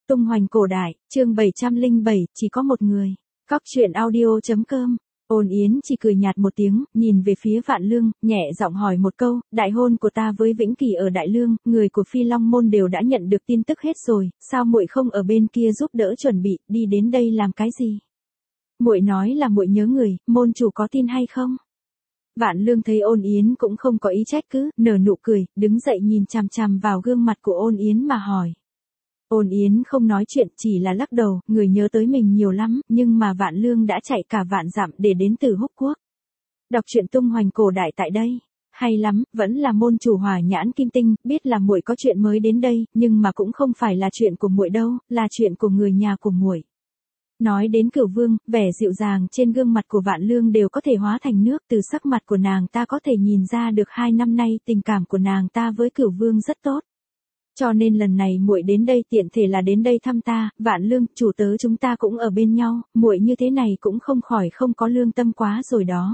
Tung hoành cổ đại, chương 707, chỉ có một người. Cóc truyện audio.com. Ôn Yến chỉ cười nhạt một tiếng, nhìn về phía Vạn Lương, nhẹ giọng hỏi một câu, đại hôn của ta với Vĩnh Kỳ ở Đại Lương, người của Phi Long môn đều đã nhận được tin tức hết rồi, sao muội không ở bên kia giúp đỡ chuẩn bị, đi đến đây làm cái gì? Muội nói là muội nhớ người, môn chủ có tin hay không? Vạn Lương thấy Ôn Yến cũng không có ý trách cứ, nở nụ cười, đứng dậy nhìn chằm chằm vào gương mặt của Ôn Yến mà hỏi. Ôn Yến không nói chuyện, chỉ là lắc đầu, người nhớ tới mình nhiều lắm, nhưng mà Vạn Lương đã chạy cả vạn dặm để đến từ Húc Quốc. Đọc truyện tung hoành cổ đại tại đây. Hay lắm, vẫn là môn chủ Hỏa Nhãn Kim Tinh, biết là muội có chuyện mới đến đây, nhưng mà cũng không phải là chuyện của muội đâu, là chuyện của người nhà của muội. Nói đến Cửu Vương, vẻ dịu dàng trên gương mặt của Vạn Lương đều có thể hóa thành nước, từ sắc mặt của nàng ta có thể nhìn ra được 2 năm nay tình cảm của nàng ta với Cửu Vương rất tốt. Cho nên lần này muội đến đây tiện thể là đến đây thăm ta, Vạn Lương, chủ tớ chúng ta cũng ở bên nhau, muội như thế này cũng không khỏi không có lương tâm quá rồi đó.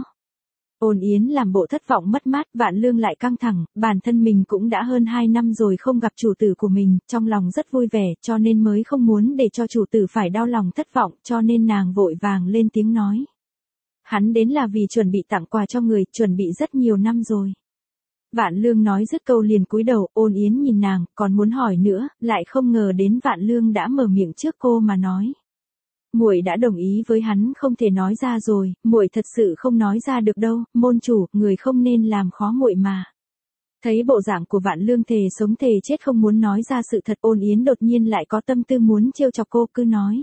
Ôn Yến làm bộ thất vọng mất mát, Vạn Lương lại căng thẳng, bản thân mình cũng đã hơn 2 năm rồi không gặp chủ tử của mình, trong lòng rất vui vẻ, cho nên mới không muốn để cho chủ tử phải đau lòng thất vọng, cho nên nàng vội vàng lên tiếng nói. Hắn đến là vì chuẩn bị tặng quà cho người, chuẩn bị rất nhiều năm rồi. Vạn Lương nói dứt câu liền cúi đầu, Ôn Yến nhìn nàng, còn muốn hỏi nữa, lại không ngờ đến Vạn Lương đã mở miệng trước cô mà nói. Muội đã đồng ý với hắn không thể nói ra rồi, muội thật sự không nói ra được đâu, môn chủ, người không nên làm khó muội mà. Thấy bộ dạng của Vạn Lương thề sống thề chết không muốn nói ra sự thật, Ôn Yến đột nhiên lại có tâm tư muốn trêu chọc cô, cứ nói.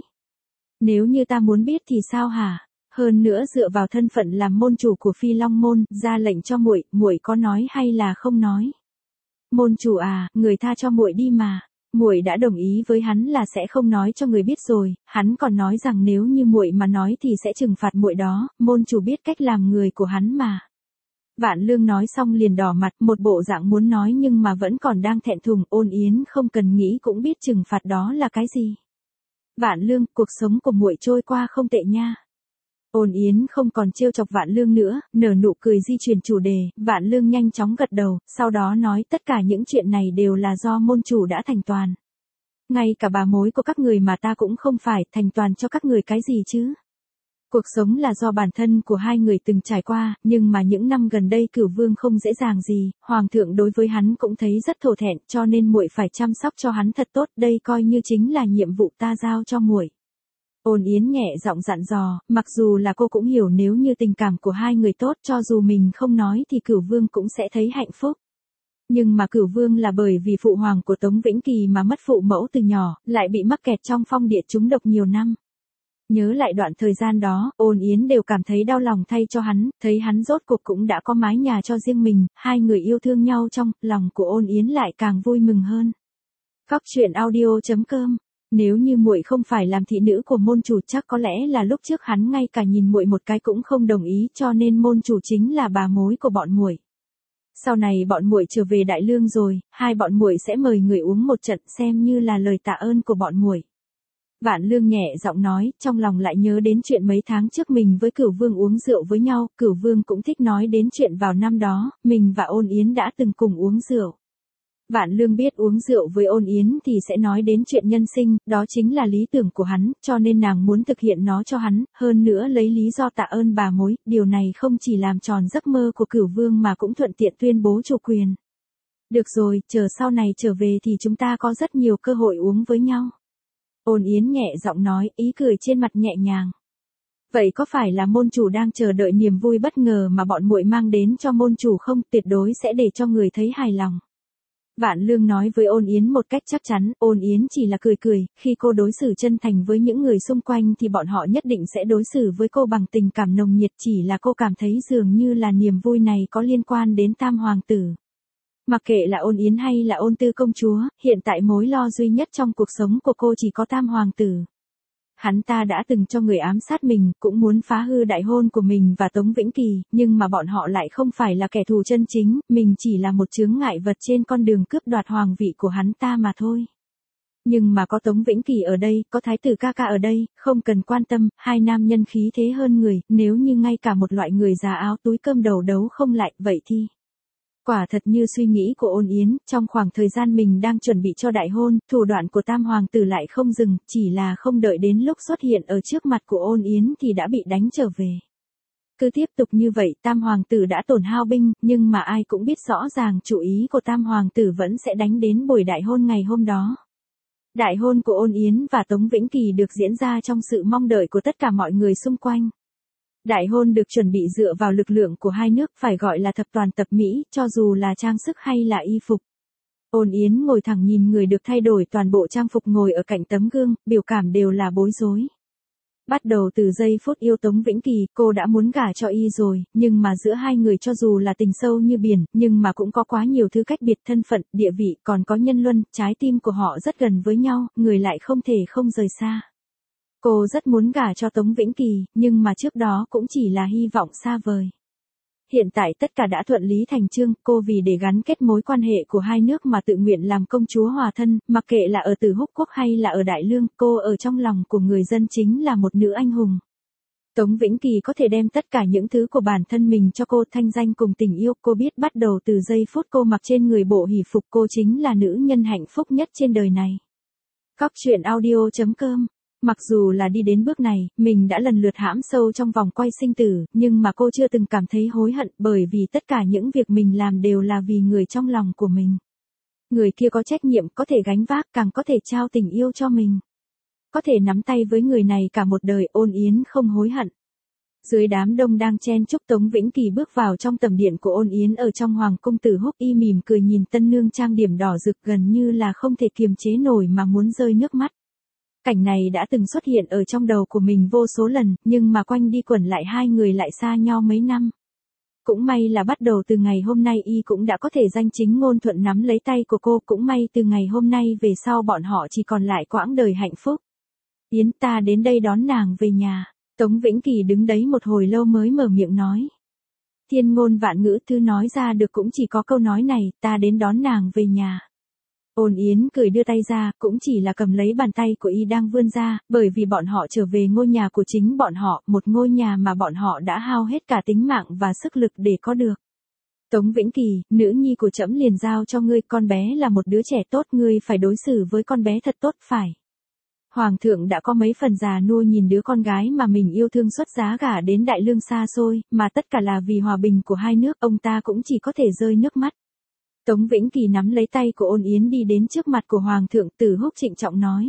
Nếu như ta muốn biết thì sao hả? Hơn nữa dựa vào thân phận làm môn chủ của Phi Long môn, ra lệnh cho muội, muội có nói hay là không nói? Môn chủ à, người tha cho muội đi mà. Muội đã đồng ý với hắn là sẽ không nói cho người biết rồi, hắn còn nói rằng nếu như muội mà nói thì sẽ trừng phạt muội đó, môn chủ biết cách làm người của hắn mà. Vạn Lương nói xong liền đỏ mặt, một bộ dạng muốn nói nhưng mà vẫn còn đang thẹn thùng, Ôn Yến không cần nghĩ cũng biết trừng phạt đó là cái gì. Vạn Lương, cuộc sống của muội trôi qua không tệ nha. Ôn Yến không còn trêu chọc Vạn Lương nữa, nở nụ cười di chuyển chủ đề, Vạn Lương nhanh chóng gật đầu, sau đó nói tất cả những chuyện này đều là do môn chủ đã thành toàn. Ngay cả bà mối của các người mà ta cũng không phải thành toàn cho các người cái gì chứ. Cuộc sống là do bản thân của hai người từng trải qua, nhưng mà những năm gần đây Cửu Vương không dễ dàng gì, Hoàng thượng đối với hắn cũng thấy rất thổ thẹn, cho nên muội phải chăm sóc cho hắn thật tốt, đây coi như chính là nhiệm vụ ta giao cho muội. Ôn Yến nhẹ giọng dặn dò, mặc dù là cô cũng hiểu nếu như tình cảm của hai người tốt, cho dù mình không nói thì Cửu Vương cũng sẽ thấy hạnh phúc. Nhưng mà Cửu Vương là bởi vì phụ hoàng của Tống Vĩnh Kỳ mà mất phụ mẫu từ nhỏ, lại bị mắc kẹt trong phong địa trúng độc nhiều năm. Nhớ lại đoạn thời gian đó, Ôn Yến đều cảm thấy đau lòng thay cho hắn, thấy hắn rốt cuộc cũng đã có mái nhà cho riêng mình, hai người yêu thương nhau trong lòng của Ôn Yến lại càng vui mừng hơn. Cóc truyện audio.com. Nếu như muội không phải làm thị nữ của môn chủ chắc có lẽ là lúc trước hắn ngay cả nhìn muội một cái cũng không đồng ý, cho nên môn chủ chính là bà mối của bọn muội. Sau này bọn muội trở về Đại Lương rồi, hai bọn muội sẽ mời người uống một trận xem như là lời tạ ơn của bọn muội. Vạn Lương nhẹ giọng nói, trong lòng lại nhớ đến chuyện mấy tháng trước mình với Cửu Vương uống rượu với nhau, Cửu Vương cũng thích nói đến chuyện vào năm đó, mình và Ôn Yến đã từng cùng uống rượu. Vạn Lương biết uống rượu với Ôn Yến thì sẽ nói đến chuyện nhân sinh, đó chính là lý tưởng của hắn, cho nên nàng muốn thực hiện nó cho hắn, hơn nữa lấy lý do tạ ơn bà mối, điều này không chỉ làm tròn giấc mơ của Cửu Vương mà cũng thuận tiện tuyên bố chủ quyền. Được rồi, chờ sau này trở về thì chúng ta có rất nhiều cơ hội uống với nhau. Ôn Yến nhẹ giọng nói, ý cười trên mặt nhẹ nhàng. Vậy có phải là môn chủ đang chờ đợi niềm vui bất ngờ mà bọn muội mang đến cho môn chủ không, tuyệt đối sẽ để cho người thấy hài lòng. Vạn Lương nói với Ôn Yến một cách chắc chắn, Ôn Yến chỉ là cười cười, khi cô đối xử chân thành với những người xung quanh thì bọn họ nhất định sẽ đối xử với cô bằng tình cảm nồng nhiệt, chỉ là cô cảm thấy dường như là niềm vui này có liên quan đến Tam Hoàng tử. Mặc kệ là Ôn Yến hay là Ôn Tư công chúa, hiện tại mối lo duy nhất trong cuộc sống của cô chỉ có Tam Hoàng tử. Hắn ta đã từng cho người ám sát mình, cũng muốn phá hư đại hôn của mình và Tống Vĩnh Kỳ, nhưng mà bọn họ lại không phải là kẻ thù chân chính, mình chỉ là một chướng ngại vật trên con đường cướp đoạt hoàng vị của hắn ta mà thôi. Nhưng mà có Tống Vĩnh Kỳ ở đây, có Thái tử ca ca ở đây, không cần quan tâm, hai nam nhân khí thế hơn người, nếu như ngay cả một loại người già áo túi cơm đầu đấu không lại, vậy thì Quả thật như suy nghĩ của Ôn Yến, trong khoảng thời gian mình đang chuẩn bị cho đại hôn, thủ đoạn của Tam Hoàng tử lại không dừng, chỉ là không đợi đến lúc xuất hiện ở trước mặt của Ôn Yến thì đã bị đánh trở về. Cứ tiếp tục như vậy Tam Hoàng tử đã tổn hao binh, nhưng mà ai cũng biết rõ ràng chủ ý của Tam Hoàng tử vẫn sẽ đánh đến buổi đại hôn ngày hôm đó. Đại hôn của Ôn Yến và Tống Vĩnh Kỳ được diễn ra trong sự mong đợi của tất cả mọi người xung quanh. Đại hôn được chuẩn bị dựa vào lực lượng của hai nước phải gọi là thập toàn tập mỹ, cho dù là trang sức hay là y phục. Ôn Yến ngồi thẳng nhìn người được thay đổi toàn bộ trang phục ngồi ở cạnh tấm gương, biểu cảm đều là bối rối. Bắt đầu từ giây phút yêu Tống Vĩnh Kỳ, cô đã muốn gả cho y rồi, nhưng mà giữa hai người cho dù là tình sâu như biển, nhưng mà cũng có quá nhiều thứ cách biệt thân phận, địa vị, còn có nhân luân, trái tim của họ rất gần với nhau, người lại không thể không rời xa. Cô rất muốn gả cho Tống Vĩnh Kỳ, nhưng mà trước đó cũng chỉ là hy vọng xa vời. Hiện tại tất cả đã thuận lý thành chương, cô vì để gắn kết mối quan hệ của hai nước mà tự nguyện làm công chúa hòa thân, mặc kệ là ở Từ Húc Quốc hay là ở Đại Lương, cô ở trong lòng của người dân chính là một nữ anh hùng. Tống Vĩnh Kỳ có thể đem tất cả những thứ của bản thân mình cho cô, thanh danh cùng tình yêu, cô biết bắt đầu từ giây phút cô mặc trên người bộ hỷ phục cô chính là nữ nhân hạnh phúc nhất trên đời này. Cóc truyện audio.com. Mặc dù là đi đến bước này, mình đã lần lượt hãm sâu trong vòng quay sinh tử, nhưng mà cô chưa từng cảm thấy hối hận, bởi vì tất cả những việc mình làm đều là vì người trong lòng của mình. Người kia có trách nhiệm, có thể gánh vác, càng có thể trao tình yêu cho mình. Có thể nắm tay với người này cả một đời, Ôn Yến không hối hận. Dưới đám đông đang chen chúc Tống Vĩnh Kỳ bước vào trong tầm điện của Ôn Yến ở trong Hoàng cung Từ Húc, y mỉm cười nhìn tân nương trang điểm đỏ rực gần như là không thể kiềm chế nổi mà muốn rơi nước mắt. Cảnh này đã từng xuất hiện ở trong đầu của mình vô số lần, nhưng mà quanh đi quẩn lại hai người lại xa nhau mấy năm. Cũng may là bắt đầu từ ngày hôm nay y cũng đã có thể danh chính ngôn thuận nắm lấy tay của cô, cũng may từ ngày hôm nay về sau bọn họ chỉ còn lại quãng đời hạnh phúc. Yến, ta đến đây đón nàng về nhà. Tống Vĩnh Kỳ đứng đấy một hồi lâu mới mở miệng nói. Thiên ngôn vạn ngữ thứ nói ra được cũng chỉ có câu nói này, ta đến đón nàng về nhà. Ôn Yến cười đưa tay ra, cũng chỉ là cầm lấy bàn tay của y đang vươn ra, bởi vì bọn họ trở về ngôi nhà của chính bọn họ, một ngôi nhà mà bọn họ đã hao hết cả tính mạng và sức lực để có được. Tống Vĩnh Kỳ, nữ nhi của trẫm liền giao cho ngươi, con bé là một đứa trẻ tốt, ngươi phải đối xử với con bé thật tốt phải. Hoàng thượng đã có mấy phần già nua nhìn đứa con gái mà mình yêu thương xuất giá gả đến Đại Lương xa xôi, mà tất cả là vì hòa bình của hai nước, ông ta cũng chỉ có thể rơi nước mắt. Tống Vĩnh Kỳ nắm lấy tay của Ôn Yến đi đến trước mặt của Hoàng thượng, Từ Húc trịnh trọng nói.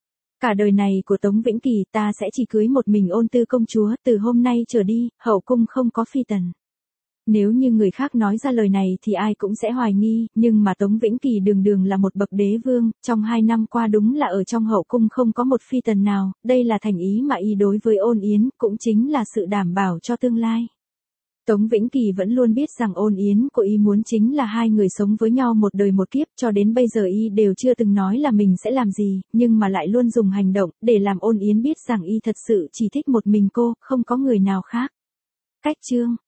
Cả đời này của Tống Vĩnh Kỳ ta sẽ chỉ cưới một mình Ôn Tư công chúa, từ hôm nay trở đi, hậu cung không có phi tần. Nếu như người khác nói ra lời này thì ai cũng sẽ hoài nghi, nhưng mà Tống Vĩnh Kỳ đường đường là một bậc đế vương, trong 2 năm qua đúng là ở trong hậu cung không có một phi tần nào, đây là thành ý mà y đối với Ôn Yến, cũng chính là sự đảm bảo cho tương lai. Tống Vĩnh Kỳ vẫn luôn biết rằng Ôn Yến của y muốn chính là hai người sống với nhau một đời một kiếp, cho đến bây giờ y đều chưa từng nói là mình sẽ làm gì, nhưng mà lại luôn dùng hành động, để làm Ôn Yến biết rằng y thật sự chỉ thích một mình cô, không có người nào khác. Cách chương